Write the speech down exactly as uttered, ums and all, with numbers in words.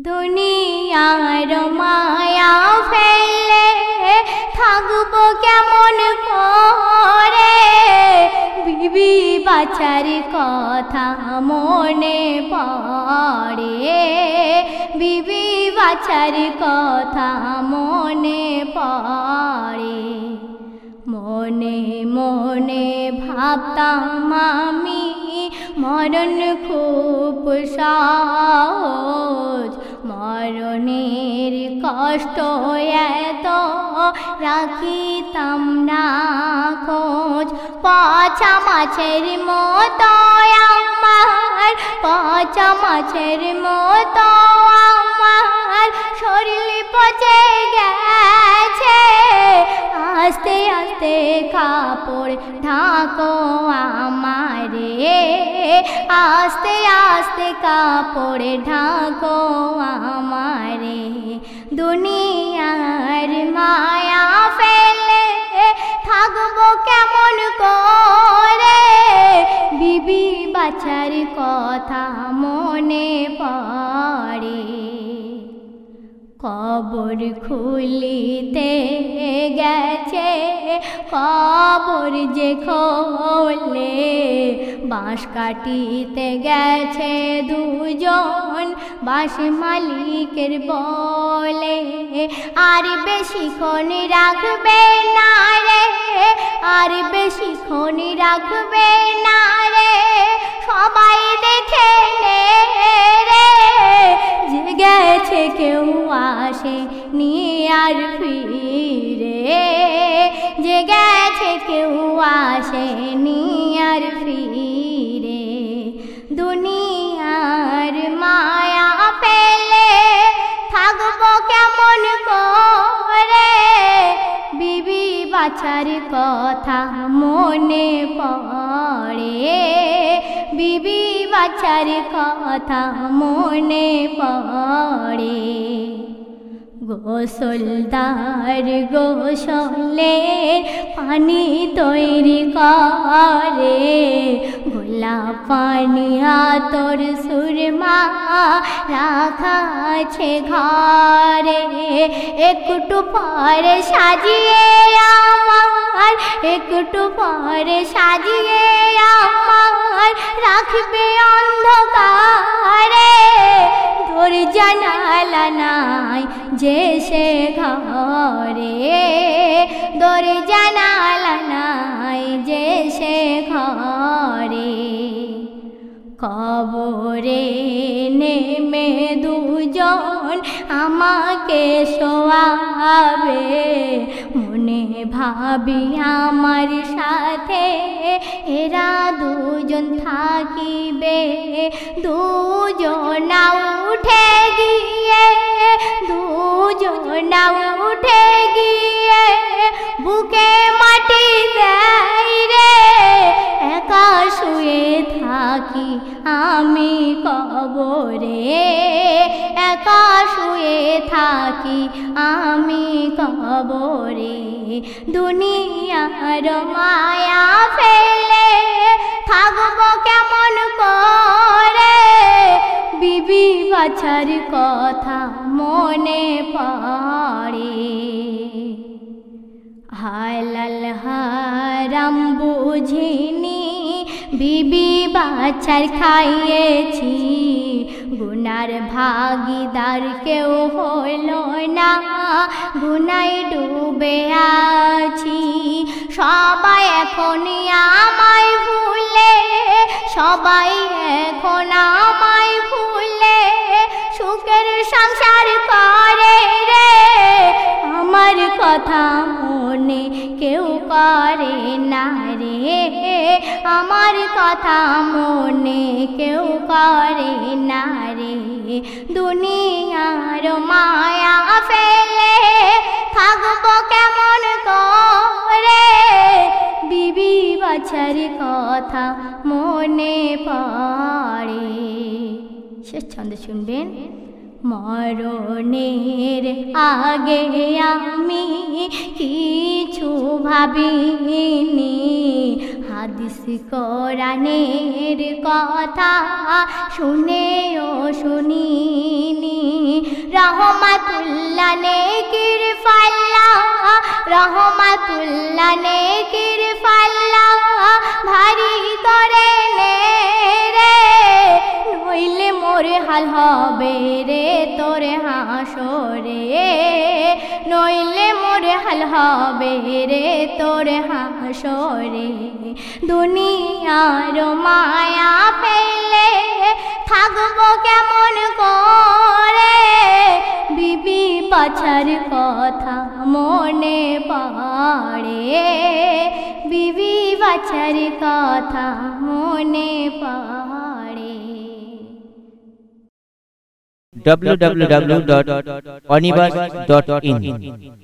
দুনিয়ার মায়া ফেলে থাকবো কেমন করে, বিবি বাচ্চার কথা মনে পড়ে, বিবি বাচ্চার কথা মনে পড়ে। মনে মনে ভাবতাম আমি মরণ খুব সহজ, মরণের কষ্ট এত রাখিতাম না খোঁজ। পচা মাছের মতো আমার, পচা মাছের মতো আমার শরীর পচে গেছে, আস্তে আস্তে কাপড় ঢাকো আমারে, আস্তে আস্তে কাপড় ঢাকো আমারে। দুনিয়ার মায়া ফেলে থাকবো কেমন করে, বিবি বাচ্চার কথা মনে পড়ে। কবর খুলিতে গেছে, কবর যে খোলে, বাঁশ কাটিতে গেছে দুজন বাঁশ মালিকের বলে। আর বেশিক্ষণ রাখবে না রে, আর বেশিক্ষণ রাখবে না রে, সবাই দেখে নে রে, যে গেছে কেউ আসে নি আর ফিরে, যে গেছে কেউ আসে নি আর ফিরে। দুনিয়ার মায়া ফেলে থাকবো কেমন করে, বিবি বাচ্চার কথা মনে পড়ে, বিবি বাচ্চার কথা মনে পড়ে। গোসলদার গোসলে পানি তৈরি করে, গোলাপ পানি আতর সুরমা রাখা আছে ঘরে। একটু পরে সাজিয়ে আমার, একটু পরে সাজিয়ে আমার রাখবে অন্ধকারে। তোর জানালা নাই যে সে ঘরে, তোর জানালা নাই যে সে ঘরে। কবরে নেমে দুজন আমাকে শোয়াবে, মনে ভাবি আমার সাথে এরা দুজন থাকিবে। দুজন উঠে গিয়ে, দুজন উঠে গিয়ে বুকে মাটি দেয় রে, একা শুয়ে থাকি আমি কবরে, একা শুয়ে থাকি আমি কবরে। দুনিয়ার মায়া ফেলে থাকবো কেমন করে, বিবি বাচ্চার কথা মনে পড়ে। হালাল হারাম বুঝিনি বিবি বাচ্চার খাইয়েছি, গুনার ভাগিদার কেউ হলো না, গুনায় ডুবে আছি। সবাই এখন আমায় ভুলে, সবাই এখন আমায় ভুলে সুখের সংসার করে রে, আমার কথা মনে কেউ করে না রে, আমার কথা মনে কেউ করে না রে। দুনিয়ার মায়া ফেলে থাকবো কেমন করে, বিবি বাচ্চার কথা মনে পড়ে। শেষ ছন্দ শুনবেন। মরণের আগে আমি কিছু ভাবিনি, হাদিস কোরআনের কথা শুনেও শুনিনি। রহমাতুল্লাহ নেকির ফাল্লা, রহমাতুল্লাহ নেকির ফাল্লা ভারী করে নে রে, নইলে মোর হাল হবে রে তোর হাসরে, নইলে মোর হাল হবে রে তোর হাসরে। দুনিয়ার মায়া পেলে থাকবো কেমন করে, বিবি বাছার কথা মনে পড়ে, বিবি বাছার কথা মনে পড়ে। w w w dot onibus dot in